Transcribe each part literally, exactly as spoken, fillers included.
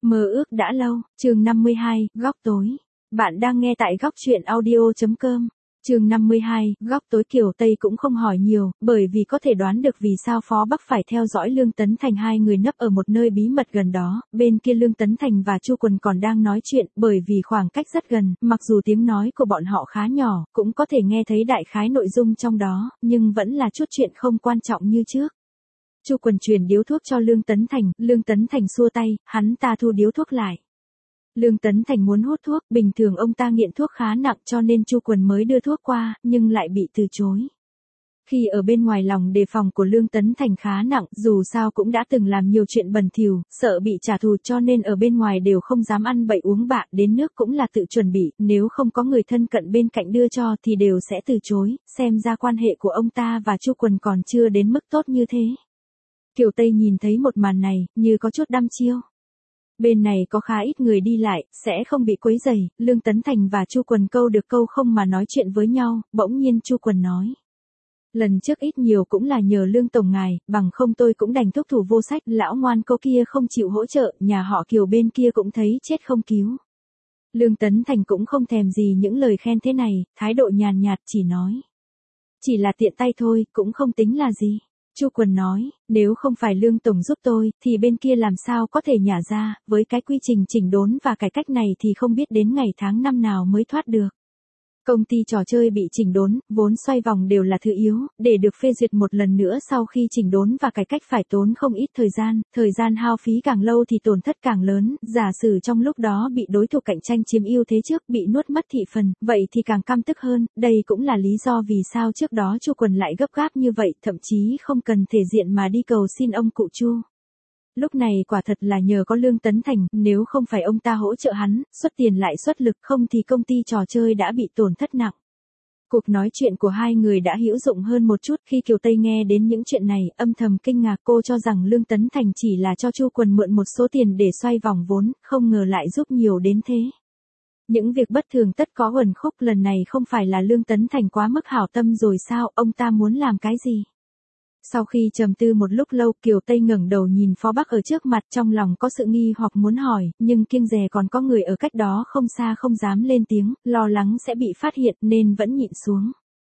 Mơ ước đã lâu, chương năm mươi hai, góc tối. Bạn đang nghe tại góc truyện audio chấm com. Chương năm mươi hai, góc tối. Kiều Tây cũng không hỏi nhiều, bởi vì có thể đoán được vì sao Phó Bắc phải theo dõi Lương Tấn Thành. Hai người nấp ở một nơi bí mật gần đó, bên kia Lương Tấn Thành và Chu Quần còn đang nói chuyện, bởi vì khoảng cách rất gần, mặc dù tiếng nói của bọn họ khá nhỏ, cũng có thể nghe thấy đại khái nội dung trong đó, nhưng vẫn là chút chuyện không quan trọng như trước. Chu Quần truyền điếu thuốc cho Lương Tấn Thành, Lương Tấn Thành xua tay, hắn ta thu điếu thuốc lại. Lương Tấn Thành muốn hút thuốc, bình thường ông ta nghiện thuốc khá nặng cho nên Chu Quần mới đưa thuốc qua, nhưng lại bị từ chối. Khi ở bên ngoài lòng đề phòng của Lương Tấn Thành khá nặng, dù sao cũng đã từng làm nhiều chuyện bẩn thỉu, sợ bị trả thù cho nên ở bên ngoài đều không dám ăn bậy uống bạ, đến nước cũng là tự chuẩn bị, nếu không có người thân cận bên cạnh đưa cho thì đều sẽ từ chối, xem ra quan hệ của ông ta và Chu Quần còn chưa đến mức tốt như thế. Kiều Tây nhìn thấy một màn này, như có chút đăm chiêu. Bên này có khá ít người đi lại, sẽ không bị quấy rầy. Lương Tấn Thành và Chu Quần câu được câu không mà nói chuyện với nhau, bỗng nhiên Chu Quần nói. Lần trước ít nhiều cũng là nhờ Lương Tổng ngài, bằng không tôi cũng đành thúc thủ vô sách, lão ngoan cô kia không chịu hỗ trợ, nhà họ Kiều bên kia cũng thấy chết không cứu. Lương Tấn Thành cũng không thèm gì những lời khen thế này, thái độ nhàn nhạt chỉ nói. Chỉ là tiện tay thôi, cũng không tính là gì. Chu Quần nói, nếu không phải Lương Tổng giúp tôi, thì bên kia làm sao có thể nhả ra, với cái quy trình chỉnh đốn và cải cách này thì không biết đến ngày tháng năm nào mới thoát được. Công ty trò chơi bị chỉnh đốn, vốn xoay vòng đều là thứ yếu, để được phê duyệt một lần nữa sau khi chỉnh đốn và cải cách phải tốn không ít thời gian, thời gian hao phí càng lâu thì tổn thất càng lớn, giả sử trong lúc đó bị đối thủ cạnh tranh chiếm ưu thế trước bị nuốt mất thị phần, vậy thì càng căm tức hơn, đây cũng là lý do vì sao trước đó Chu Quần lại gấp gáp như vậy, thậm chí không cần thể diện mà đi cầu xin ông cụ Chu. Lúc này quả thật là nhờ có Lương Tấn Thành, nếu không phải ông ta hỗ trợ hắn, xuất tiền lại xuất lực không thì công ty trò chơi đã bị tổn thất nặng. Cuộc nói chuyện của hai người đã hữu dụng hơn một chút. Khi Kiều Tây nghe đến những chuyện này, âm thầm kinh ngạc, cô cho rằng Lương Tấn Thành chỉ là cho Chu Quần mượn một số tiền để xoay vòng vốn, không ngờ lại giúp nhiều đến thế. Những việc bất thường tất có uẩn khúc, lần này không phải là Lương Tấn Thành quá mức hảo tâm rồi sao, ông ta muốn làm cái gì? Sau khi trầm tư một lúc lâu, Kiều Tây ngẩng đầu nhìn Phó Bắc ở trước mặt, trong lòng có sự nghi hoặc muốn hỏi, nhưng kiêng dè còn có người ở cách đó không xa không dám lên tiếng, lo lắng sẽ bị phát hiện nên vẫn nhịn xuống.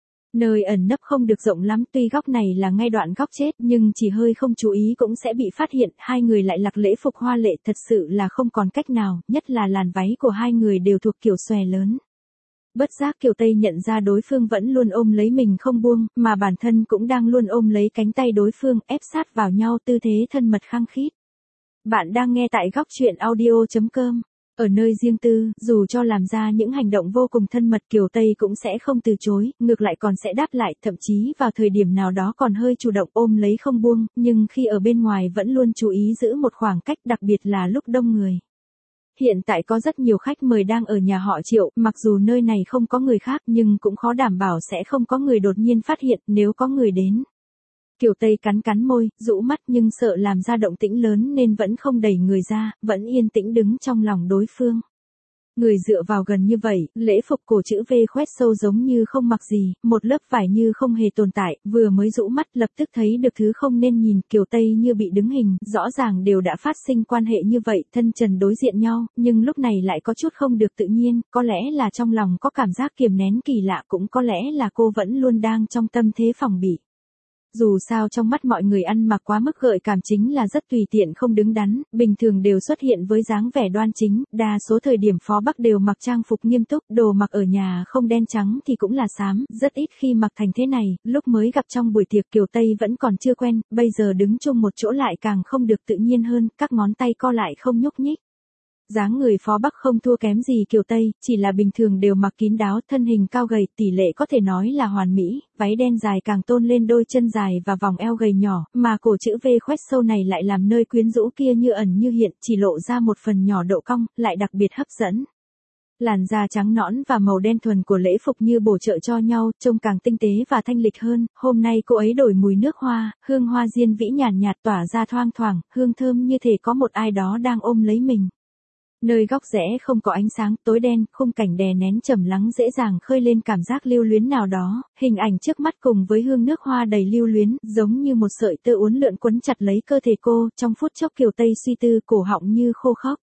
Nơi ẩn nấp không được rộng lắm, tuy góc này là ngay đoạn góc chết, nhưng chỉ hơi không chú ý cũng sẽ bị phát hiện. Hai người lại mặc lễ phục hoa lệ, thật sự là không còn cách nào, nhất là làn váy của hai người đều thuộc kiểu xòe lớn. Bất giác Kiều Tây nhận ra đối phương vẫn luôn ôm lấy mình không buông, mà bản thân cũng đang luôn ôm lấy cánh tay đối phương, ép sát vào nhau, tư thế thân mật khăng khít. Bạn đang nghe tại góc truyện audio chấm com. Ở nơi riêng tư, dù cho làm ra những hành động vô cùng thân mật, Kiều Tây cũng sẽ không từ chối, ngược lại còn sẽ đáp lại, thậm chí vào thời điểm nào đó còn hơi chủ động ôm lấy không buông, nhưng khi ở bên ngoài vẫn luôn chú ý giữ một khoảng cách, đặc biệt là lúc đông người. Hiện tại có rất nhiều khách mời đang ở nhà họ Triệu, mặc dù nơi này không có người khác nhưng cũng khó đảm bảo sẽ không có người đột nhiên phát hiện nếu có người đến. Kiều Tây cắn cắn môi, rũ mắt nhưng sợ làm ra động tĩnh lớn nên vẫn không đẩy người ra, vẫn yên tĩnh đứng trong lòng đối phương. Người dựa vào gần như vậy, lễ phục cổ chữ V khoét sâu giống như không mặc gì, một lớp vải như không hề tồn tại, vừa mới rũ mắt lập tức thấy được thứ không nên nhìn. Kiều Tây như bị đứng hình, rõ ràng đều đã phát sinh quan hệ như vậy, thân trần đối diện nhau, nhưng lúc này lại có chút không được tự nhiên, có lẽ là trong lòng có cảm giác kiềm nén kỳ lạ, cũng có lẽ là cô vẫn luôn đang trong tâm thế phòng bị. Dù sao trong mắt mọi người ăn mặc quá mức gợi cảm chính là rất tùy tiện không đứng đắn, bình thường đều xuất hiện với dáng vẻ đoan chính, đa số thời điểm Phó Bắc đều mặc trang phục nghiêm túc, đồ mặc ở nhà không đen trắng thì cũng là xám, rất ít khi mặc thành thế này. Lúc mới gặp trong buổi tiệc Kiều Tây vẫn còn chưa quen, bây giờ đứng chung một chỗ lại càng không được tự nhiên hơn, các ngón tay co lại không nhúc nhích. Dáng người Phó Bắc không thua kém gì Kiều Tây, chỉ là bình thường đều mặc kín đáo, thân hình cao gầy, tỷ lệ có thể nói là hoàn mỹ, váy đen dài càng tôn lên đôi chân dài và vòng eo gầy nhỏ, mà cổ chữ V khoét sâu này lại làm nơi quyến rũ kia như ẩn như hiện, chỉ lộ ra một phần nhỏ độ cong, lại đặc biệt hấp dẫn. Làn da trắng nõn và màu đen thuần của lễ phục như bổ trợ cho nhau, trông càng tinh tế và thanh lịch hơn. Hôm nay cô ấy đổi mùi nước hoa, hương hoa diên vĩ nhàn nhạt tỏa ra thoang thoảng, hương thơm như thể có một ai đó đang ôm lấy mình. Nơi góc rẽ không có ánh sáng, tối đen, khung cảnh đè nén trầm lắng dễ dàng khơi lên cảm giác lưu luyến nào đó, hình ảnh trước mắt cùng với hương nước hoa đầy lưu luyến, giống như một sợi tơ uốn lượn quấn chặt lấy cơ thể cô, trong phút chốc Kiều Tây suy tư, cổ họng như khô khốc.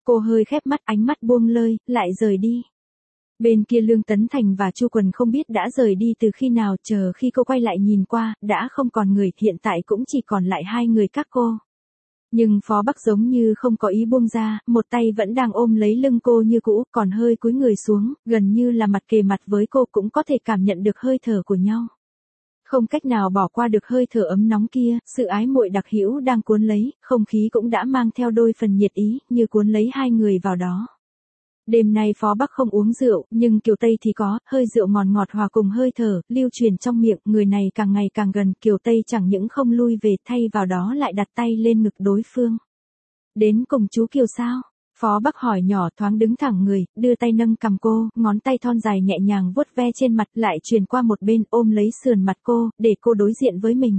Cô hơi khép mắt, ánh mắt buông lơi, lại rời đi. Bên kia Lương Tấn Thành và Chu Quần không biết đã rời đi từ khi nào, chờ khi cô quay lại nhìn qua, đã không còn người, hiện tại cũng chỉ còn lại hai người các cô. Nhưng Phó Bắc giống như không có ý buông ra, một tay vẫn đang ôm lấy lưng cô như cũ, còn hơi cúi người xuống, gần như là mặt kề mặt với cô, cũng có thể cảm nhận được hơi thở của nhau. Không cách nào bỏ qua được hơi thở ấm nóng kia, sự ái muội đặc hữu đang cuốn lấy, không khí cũng đã mang theo đôi phần nhiệt ý, như cuốn lấy hai người vào đó. Đêm nay Phó Bắc không uống rượu, nhưng Kiều Tây thì có, hơi rượu ngọt ngọt hòa cùng hơi thở, lưu truyền trong miệng, người này càng ngày càng gần, Kiều Tây chẳng những không lui về, thay vào đó lại đặt tay lên ngực đối phương. Đến cùng chú Kiều sao? Phó Bắc hỏi nhỏ, thoáng đứng thẳng người, đưa tay nâng cằm cô, ngón tay thon dài nhẹ nhàng vuốt ve trên mặt, lại truyền qua một bên, ôm lấy sườn mặt cô, để cô đối diện với mình.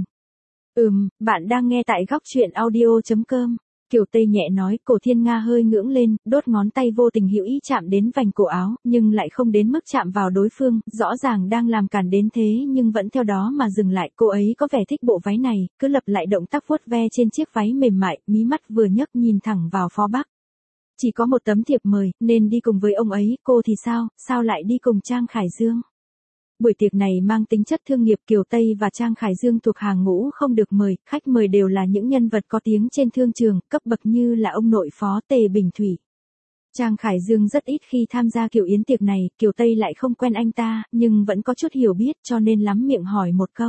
Ừm, bạn đang nghe tại góc truyện audio chấm com. Kiều Tây nhẹ nói, cổ Thiên Nga hơi ngưỡng lên, đốt ngón tay vô tình hữu ý chạm đến vành cổ áo, nhưng lại không đến mức chạm vào đối phương, rõ ràng đang làm cản đến thế nhưng vẫn theo đó mà dừng lại. Cô ấy có vẻ thích bộ váy này, cứ lặp lại động tác vuốt ve trên chiếc váy mềm mại, mí mắt vừa nhấc nhìn thẳng vào Phó Bắc. Chỉ có một tấm thiệp mời, nên đi cùng với ông ấy, cô thì sao, sao lại đi cùng Trang Khải Dương? Buổi tiệc này mang tính chất thương nghiệp, Kiều Tây và Trang Khải Dương thuộc hàng ngũ không được mời, khách mời đều là những nhân vật có tiếng trên thương trường, cấp bậc như là ông nội Phó Tề Bình Thủy. Trang Khải Dương rất ít khi tham gia kiểu yến tiệc này, Kiều Tây lại không quen anh ta, nhưng vẫn có chút hiểu biết cho nên lắm miệng hỏi một câu.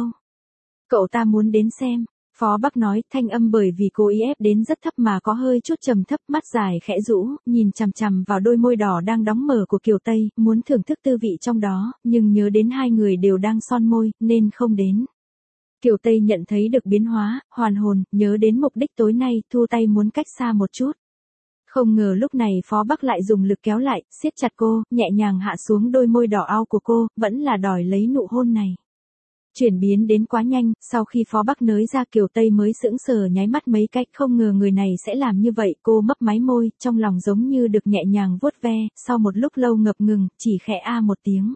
Cậu ta muốn đến xem. Phó Bắc nói, thanh âm bởi vì cô ý ép đến rất thấp mà có hơi chút trầm thấp, mắt dài khẽ rũ, nhìn chằm chằm vào đôi môi đỏ đang đóng mở của Kiều Tây, muốn thưởng thức tư vị trong đó, nhưng nhớ đến hai người đều đang son môi, nên không đến. Kiều Tây nhận thấy được biến hóa, hoàn hồn, nhớ đến mục đích tối nay, thu tay muốn cách xa một chút. Không ngờ lúc này Phó Bắc lại dùng lực kéo lại, siết chặt cô, nhẹ nhàng hạ xuống đôi môi đỏ ao của cô, vẫn là đòi lấy nụ hôn này. Chuyển biến đến quá nhanh, sau khi Phó Bắc nới ra Kiều Tây mới sững sờ nháy mắt mấy cách, không ngờ người này sẽ làm như vậy, cô mấp máy môi, trong lòng giống như được nhẹ nhàng vuốt ve, sau một lúc lâu ngập ngừng, chỉ khẽ a một tiếng.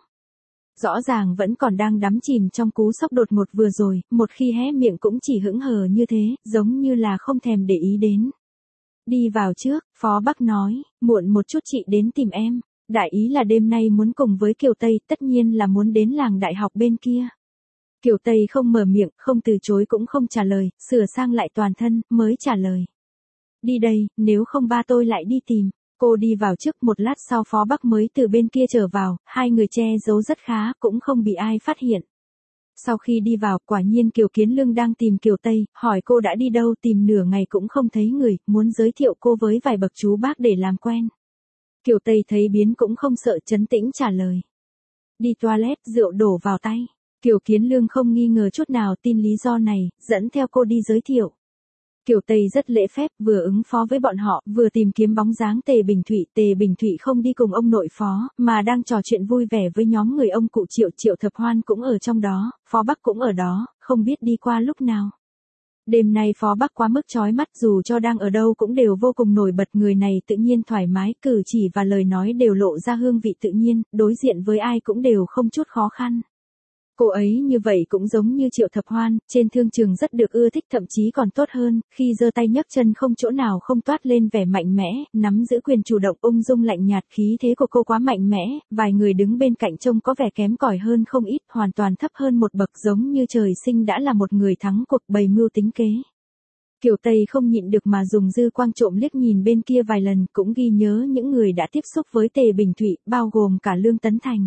Rõ ràng vẫn còn đang đắm chìm trong cú sốc đột ngột vừa rồi, một khi hé miệng cũng chỉ hững hờ như thế, giống như là không thèm để ý đến. Đi vào trước, Phó Bắc nói, muộn một chút chị đến tìm em, đại ý là đêm nay muốn cùng với Kiều Tây, tất nhiên là muốn đến làng đại học bên kia. Kiều Tây không mở miệng, không từ chối cũng không trả lời, sửa sang lại toàn thân, mới trả lời. Đi đây, nếu không ba tôi lại đi tìm. Cô đi vào trước, một lát sau Phó Bắc mới từ bên kia trở vào, hai người che giấu rất khá, cũng không bị ai phát hiện. Sau khi đi vào, quả nhiên Kiều Kiến Lương đang tìm Kiều Tây, hỏi cô đã đi đâu, tìm nửa ngày cũng không thấy người, muốn giới thiệu cô với vài bậc chú bác để làm quen. Kiều Tây thấy biến cũng không sợ, trấn tĩnh trả lời. Đi toilet, rượu đổ vào tay. Kiều Kiến Lương không nghi ngờ chút nào tin lý do này, dẫn theo cô đi giới thiệu. Kiều Tây rất lễ phép, vừa ứng phó với bọn họ, vừa tìm kiếm bóng dáng Tề Bình Thụy. Tề Bình Thụy không đi cùng ông nội Phó, mà đang trò chuyện vui vẻ với nhóm người ông cụ Triệu. Triệu Thập Hoan cũng ở trong đó, Phó Bắc cũng ở đó, không biết đi qua lúc nào. Đêm nay Phó Bắc quá mức chói mắt, dù cho đang ở đâu cũng đều vô cùng nổi bật, người này tự nhiên thoải mái, cử chỉ và lời nói đều lộ ra hương vị tự nhiên, đối diện với ai cũng đều không chút khó khăn. Cô ấy như vậy cũng giống như Triệu Thập Hoan, trên thương trường rất được ưa thích, thậm chí còn tốt hơn, khi giơ tay nhấc chân không chỗ nào không toát lên vẻ mạnh mẽ, nắm giữ quyền chủ động, ung dung lạnh nhạt, khí thế của cô quá mạnh mẽ, vài người đứng bên cạnh trông có vẻ kém cỏi hơn không ít, hoàn toàn thấp hơn một bậc, giống như trời sinh đã là một người thắng cuộc, bày mưu tính kế. Kiều Tây không nhịn được mà dùng dư quang trộm liếc nhìn bên kia vài lần, cũng ghi nhớ những người đã tiếp xúc với Tề Bình Thụy, bao gồm cả Lương Tấn Thành.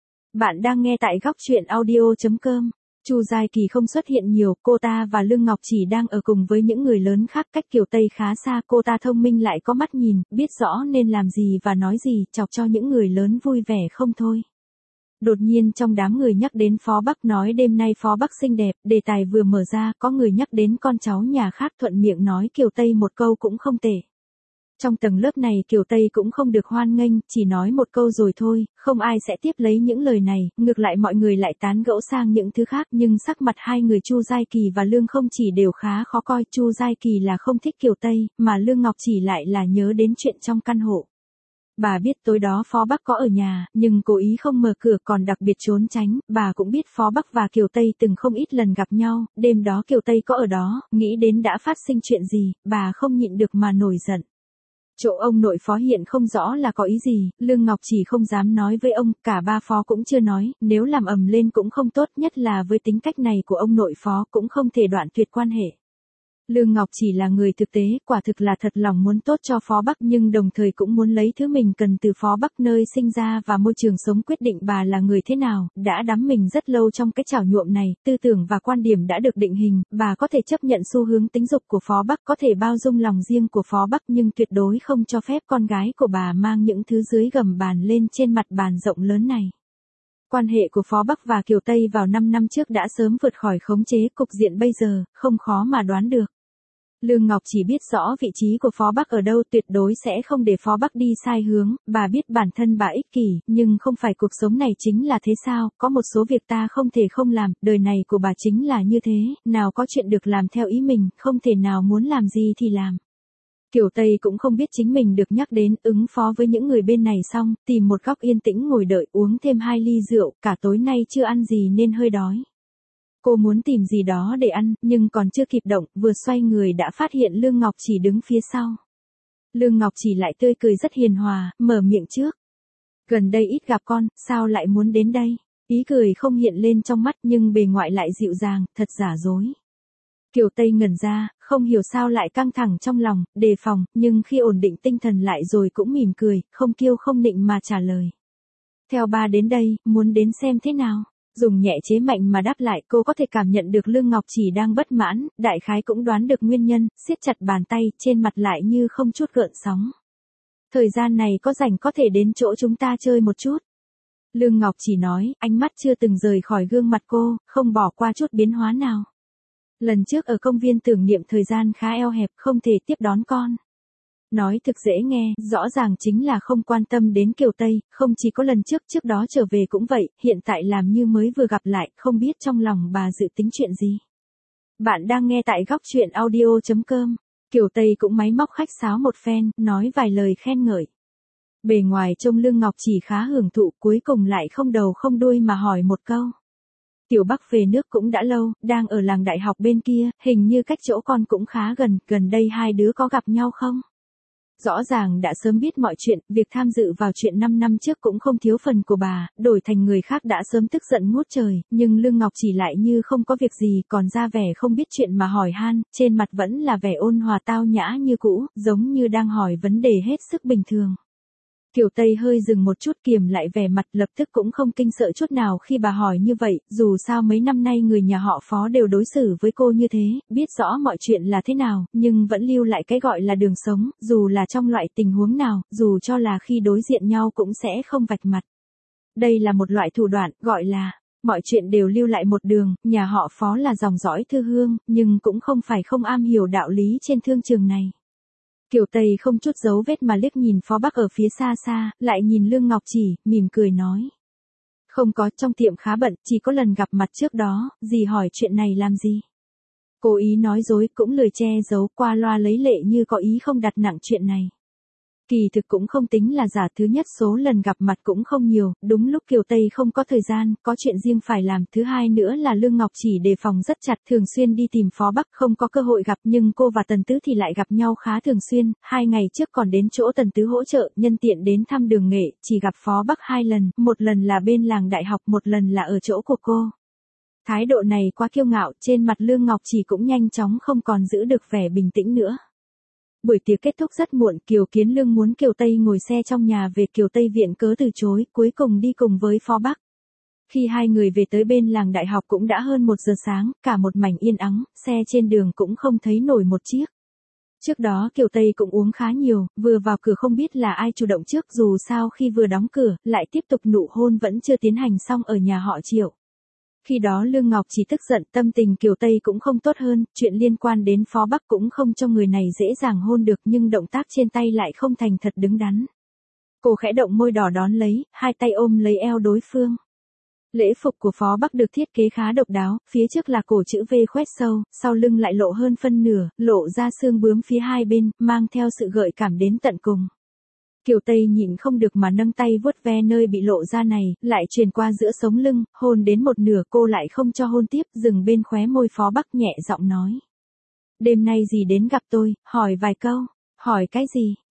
Bạn đang nghe tại góc truyện audio chấm com. Chu Giai Kỳ không xuất hiện nhiều, cô ta và Lương Ngọc Chỉ đang ở cùng với những người lớn khác, cách Kiều Tây khá xa, cô ta thông minh lại có mắt nhìn, biết rõ nên làm gì và nói gì, chọc cho những người lớn vui vẻ không thôi. Đột nhiên trong đám người nhắc đến Phó Bắc, nói đêm nay Phó Bắc xinh đẹp, đề tài vừa mở ra, có người nhắc đến con cháu nhà khác, thuận miệng nói Kiều Tây một câu cũng không tệ. Trong tầng lớp này Kiều Tây cũng không được hoan nghênh, chỉ nói một câu rồi thôi, không ai sẽ tiếp lấy những lời này, ngược lại mọi người lại tán gẫu sang những thứ khác, nhưng sắc mặt hai người Chu Giai Kỳ và Lương Không Chỉ đều khá khó coi. Chu Giai Kỳ là không thích Kiều Tây, mà Lương Ngọc Chỉ lại là nhớ đến chuyện trong căn hộ. Bà biết tối đó Phó Bắc có ở nhà, nhưng cố ý không mở cửa, còn đặc biệt trốn tránh. Bà cũng biết Phó Bắc và Kiều Tây từng không ít lần gặp nhau, đêm đó Kiều Tây có ở đó, nghĩ đến đã phát sinh chuyện gì, bà không nhịn được mà nổi giận. Chỗ ông nội phó hiện không rõ là có ý gì, Lương Ngọc Chỉ không dám nói với ông, cả ba phó cũng chưa nói, nếu làm ầm lên cũng không tốt, nhất là với tính cách này của ông nội phó cũng không thể đoạn tuyệt quan hệ. Lương Ngọc Chỉ là người thực tế, quả thực là thật lòng muốn tốt cho Phó Bắc nhưng đồng thời cũng muốn lấy thứ mình cần từ Phó Bắc nơi sinh ra và môi trường sống quyết định bà là người thế nào, đã đắm mình rất lâu trong cái chảo nhuộm này, tư tưởng và quan điểm đã được định hình, bà có thể chấp nhận xu hướng tính dục của Phó Bắc, có thể bao dung lòng riêng của Phó Bắc nhưng tuyệt đối không cho phép con gái của bà mang những thứ dưới gầm bàn lên trên mặt bàn rộng lớn này. Quan hệ của Phó Bắc và Kiều Tây vào năm năm trước đã sớm vượt khỏi khống chế, cục diện bây giờ, không khó mà đoán được. Lương Ngọc chỉ biết rõ vị trí của Phó Bắc ở đâu, tuyệt đối sẽ không để Phó Bắc đi sai hướng, bà biết bản thân bà ích kỷ, nhưng không phải cuộc sống này chính là thế sao, có một số việc ta không thể không làm, đời này của bà chính là như thế, nào có chuyện được làm theo ý mình, không thể nào muốn làm gì thì làm. Kiều Tây cũng không biết chính mình được nhắc đến, ứng phó với những người bên này xong, tìm một góc yên tĩnh ngồi đợi, uống thêm hai ly rượu, cả tối nay chưa ăn gì nên hơi đói. Cô muốn tìm gì đó để ăn, nhưng còn chưa kịp động, vừa xoay người đã phát hiện Lương Ngọc Chỉ đứng phía sau. Lương Ngọc Chỉ lại tươi cười rất hiền hòa, mở miệng trước. Gần đây ít gặp con, sao lại muốn đến đây? Ý cười không hiện lên trong mắt nhưng bề ngoại lại dịu dàng, thật giả dối. Kiều Tây ngẩn ra, không hiểu sao lại căng thẳng trong lòng, đề phòng, nhưng khi ổn định tinh thần lại rồi cũng mỉm cười, không kiêu không nịnh mà trả lời. Theo ba đến đây, muốn đến xem thế nào? Dùng nhẹ chế mạnh mà đáp lại, cô có thể cảm nhận được Lương Ngọc Chỉ đang bất mãn, đại khái cũng đoán được nguyên nhân, siết chặt bàn tay, trên mặt lại như không chút gợn sóng. Thời gian này có rảnh có thể đến chỗ chúng ta chơi một chút. Lương Ngọc Chỉ nói, ánh mắt chưa từng rời khỏi gương mặt cô, không bỏ qua chút biến hóa nào. Lần trước ở công viên tưởng niệm thời gian khá eo hẹp, không thể tiếp đón con. Nói thực dễ nghe, rõ ràng chính là không quan tâm đến Kiều Tây, không chỉ có lần trước, trước đó trở về cũng vậy, hiện tại làm như mới vừa gặp lại, không biết trong lòng bà dự tính chuyện gì. Bạn đang nghe tại góc truyện audio chấm com. Kiều Tây cũng máy móc khách sáo một phen, nói vài lời khen ngợi. Bề ngoài trông Lương Ngọc Chỉ khá hưởng thụ, cuối cùng lại không đầu không đuôi mà hỏi một câu. Tiểu Bắc về nước cũng đã lâu, đang ở làng đại học bên kia, hình như cách chỗ con cũng khá gần, gần đây hai đứa có gặp nhau không? Rõ ràng đã sớm biết mọi chuyện, việc tham dự vào chuyện năm năm trước cũng không thiếu phần của bà, đổi thành người khác đã sớm tức giận ngút trời, nhưng Lương Ngọc Chỉ lại như không có việc gì, còn ra vẻ không biết chuyện mà hỏi han, trên mặt vẫn là vẻ ôn hòa tao nhã như cũ, giống như đang hỏi vấn đề hết sức bình thường. Kiều Tây hơi dừng một chút, kiềm lại vẻ mặt, lập tức cũng không kinh sợ chút nào khi bà hỏi như vậy, dù sao mấy năm nay người nhà họ Phó đều đối xử với cô như thế, biết rõ mọi chuyện là thế nào, nhưng vẫn lưu lại cái gọi là đường sống, dù là trong loại tình huống nào, dù cho là khi đối diện nhau cũng sẽ không vạch mặt. Đây là một loại thủ đoạn, gọi là, mọi chuyện đều lưu lại một đường, nhà họ Phó là dòng dõi thư hương, nhưng cũng không phải không am hiểu đạo lý trên thương trường này. Kiều Tây không chút dấu vết mà liếc nhìn Phó Bắc ở phía xa xa, lại nhìn Lương Ngọc Chỉ, mỉm cười nói. Không có, trong tiệm khá bận, chỉ có lần gặp mặt trước đó, dì hỏi chuyện này làm gì? Cố ý nói dối, cũng lười che giấu, qua loa lấy lệ như có ý không đặt nặng chuyện này. Kỳ thực cũng không tính là giả, thứ nhất số lần gặp mặt cũng không nhiều, đúng lúc Kiều Tây không có thời gian, có chuyện riêng phải làm, thứ hai nữa là Lương Ngọc Chỉ đề phòng rất chặt, thường xuyên đi tìm Phó Bắc, không có cơ hội gặp, nhưng cô và Tần Tứ thì lại gặp nhau khá thường xuyên, hai ngày trước còn đến chỗ Tần Tứ hỗ trợ, nhân tiện đến thăm Đường Nghệ, chỉ gặp Phó Bắc hai lần, một lần là bên làng đại học, một lần là ở chỗ của cô. Thái độ này quá kiêu ngạo, trên mặt Lương Ngọc Chỉ cũng nhanh chóng không còn giữ được vẻ bình tĩnh nữa. Buổi tiệc kết thúc rất muộn, Kiều Kiến Lương muốn Kiều Tây ngồi xe trong nhà về, Kiều Tây viện cớ từ chối, cuối cùng đi cùng với Phó Bắc. Khi hai người về tới bên làng đại học cũng đã hơn một giờ sáng, cả một mảnh yên ắng, xe trên đường cũng không thấy nổi một chiếc. Trước đó Kiều Tây cũng uống khá nhiều, vừa vào cửa không biết là ai chủ động trước, dù sao khi vừa đóng cửa, lại tiếp tục nụ hôn vẫn chưa tiến hành xong ở nhà họ Triệu. Khi đó Lương Ngọc Chỉ tức giận, tâm tình Kiều Tây cũng không tốt hơn, chuyện liên quan đến Phó Bắc cũng không cho người này dễ dàng hôn được, nhưng động tác trên tay lại không thành thật đứng đắn. Cô khẽ động môi đỏ đón lấy, hai tay ôm lấy eo đối phương. Lễ phục của Phó Bắc được thiết kế khá độc đáo, phía trước là cổ chữ V khoét sâu, sau lưng lại lộ hơn phân nửa, lộ ra xương bướm phía hai bên, mang theo sự gợi cảm đến tận cùng. Kiều Tây nhịn không được mà nâng tay vuốt ve nơi bị lộ ra này, lại truyền qua giữa sống lưng, hôn đến một nửa cô lại không cho hôn tiếp, dừng bên khóe môi Phó Bắc nhẹ giọng nói. Đêm nay dì đến gặp tôi, hỏi vài câu, hỏi cái gì?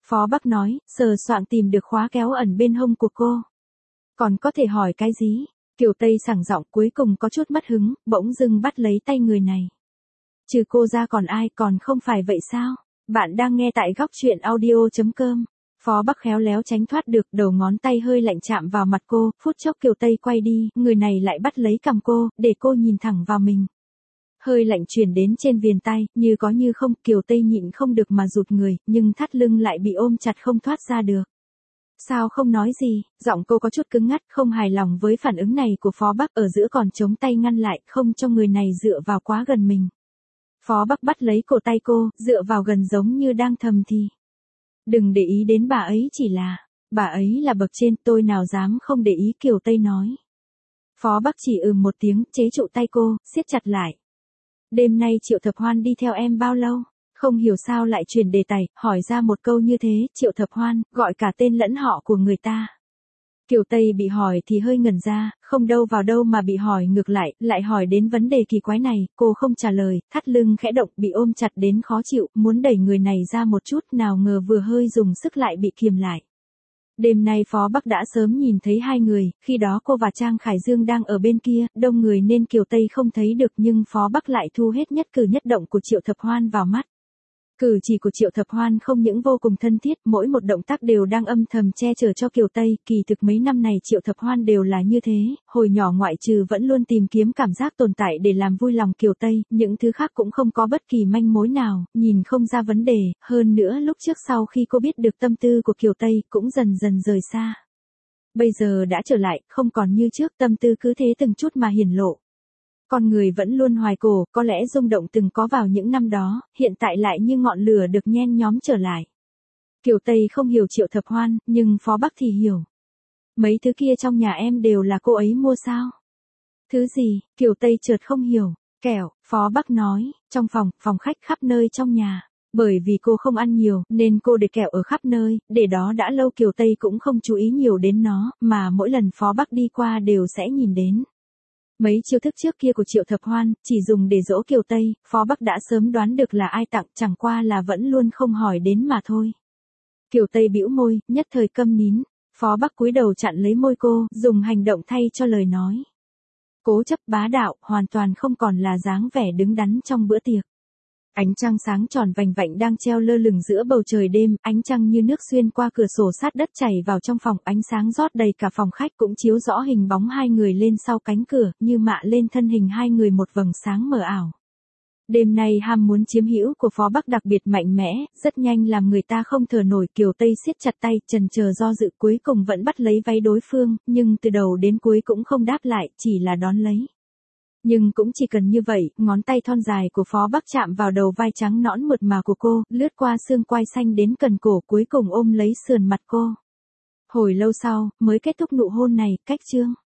Phó Bắc nói, sờ soạng tìm được khóa kéo ẩn bên hông của cô. Còn có thể hỏi cái gì? Kiều Tây sảng giọng cuối cùng có chút mất hứng, bỗng dưng bắt lấy tay người này. Trừ cô ra còn ai, còn không phải vậy sao? Bạn đang nghe tại góc chuyện audio chấm com. Phó Bắc khéo léo tránh thoát được, đầu ngón tay hơi lạnh chạm vào mặt cô, phút chốc Kiều Tây quay đi, người này lại bắt lấy cằm cô, để cô nhìn thẳng vào mình. Hơi lạnh truyền đến trên viền tay, như có như không, Kiều Tây nhịn không được mà rụt người, nhưng thắt lưng lại bị ôm chặt không thoát ra được. Sao không nói gì? Giọng cô có chút cứng ngắt, không hài lòng với phản ứng này của Phó Bắc, ở giữa còn chống tay ngăn lại, không cho người này dựa vào quá gần mình. Phó Bắc bắt lấy cổ tay cô, dựa vào gần giống như đang thầm thì. Đừng để ý đến bà ấy, chỉ là, bà ấy là bậc trên, tôi nào dám không để ý, Kiều Tây nói. Phó Bắc chỉ ừm một tiếng, chế trụ tay cô, siết chặt lại. Đêm nay Triệu Thập Hoan đi theo em bao lâu? Không hiểu sao lại chuyển đề tài, hỏi ra một câu như thế, Triệu Thập Hoan, gọi cả tên lẫn họ của người ta. Kiều Tây bị hỏi thì hơi ngẩn ra, không đâu vào đâu mà bị hỏi ngược lại, lại hỏi đến vấn đề kỳ quái này, cô không trả lời, thắt lưng khẽ động, bị ôm chặt đến khó chịu, muốn đẩy người này ra một chút, nào ngờ vừa hơi dùng sức lại bị kiềm lại. Đêm nay Phó Bắc đã sớm nhìn thấy hai người, khi đó cô và Trang Khải Dương đang ở bên kia, đông người nên Kiều Tây không thấy được, nhưng Phó Bắc lại thu hết nhất cử nhất động của Triệu Thập Hoan vào mắt. Cử chỉ của Triệu Thập Hoan không những vô cùng thân thiết, mỗi một động tác đều đang âm thầm che chở cho Kiều Tây, kỳ thực mấy năm này Triệu Thập Hoan đều là như thế, hồi nhỏ ngoại trừ vẫn luôn tìm kiếm cảm giác tồn tại để làm vui lòng Kiều Tây, những thứ khác cũng không có bất kỳ manh mối nào, nhìn không ra vấn đề, hơn nữa lúc trước sau khi cô biết được tâm tư của Kiều Tây, cũng dần dần rời xa. Bây giờ đã trở lại, không còn như trước, tâm tư cứ thế từng chút mà hiển lộ. Con người vẫn luôn hoài cổ, có lẽ rung động từng có vào những năm đó, hiện tại lại như ngọn lửa được nhen nhóm trở lại. Kiều Tây không hiểu Triệu Thập Hoan, nhưng Phó Bắc thì hiểu. Mấy thứ kia trong nhà em đều là cô ấy mua sao? Thứ gì? Kiều Tây chợt không hiểu. Kẹo, Phó Bắc nói, trong phòng, phòng khách khắp nơi trong nhà. Bởi vì cô không ăn nhiều, nên cô để kẹo ở khắp nơi, để đó đã lâu Kiều Tây cũng không chú ý nhiều đến nó, mà mỗi lần Phó Bắc đi qua đều sẽ nhìn đến. Mấy chiêu thức trước kia của Triệu Thập Hoan, chỉ dùng để dỗ Kiều Tây, Phó Bắc đã sớm đoán được là ai tặng, chẳng qua là vẫn luôn không hỏi đến mà thôi. Kiều Tây bĩu môi, nhất thời câm nín, Phó Bắc cúi đầu chặn lấy môi cô, dùng hành động thay cho lời nói. Cố chấp bá đạo, hoàn toàn không còn là dáng vẻ đứng đắn trong bữa tiệc. Ánh trăng sáng tròn vành vạnh đang treo lơ lửng giữa bầu trời đêm, ánh trăng như nước xuyên qua cửa sổ sát đất chảy vào trong phòng, ánh sáng rót đầy cả phòng khách, cũng chiếu rõ hình bóng hai người lên sau cánh cửa, như mạ lên thân hình hai người một vầng sáng mờ ảo. Đêm nay ham muốn chiếm hữu của Phó Bắc đặc biệt mạnh mẽ, rất nhanh làm người ta không thở nổi. Kiều Tây siết chặt tay, chần chờ do dự, cuối cùng vẫn bắt lấy váy đối phương, nhưng từ đầu đến cuối cũng không đáp lại, chỉ là đón lấy. Nhưng cũng chỉ cần như vậy, ngón tay thon dài của Phó Bắc chạm vào đầu vai trắng nõn mượt mà của cô, lướt qua xương quai xanh đến cần cổ, cuối cùng ôm lấy sườn mặt cô. Hồi lâu sau, mới kết thúc nụ hôn này, cách chương.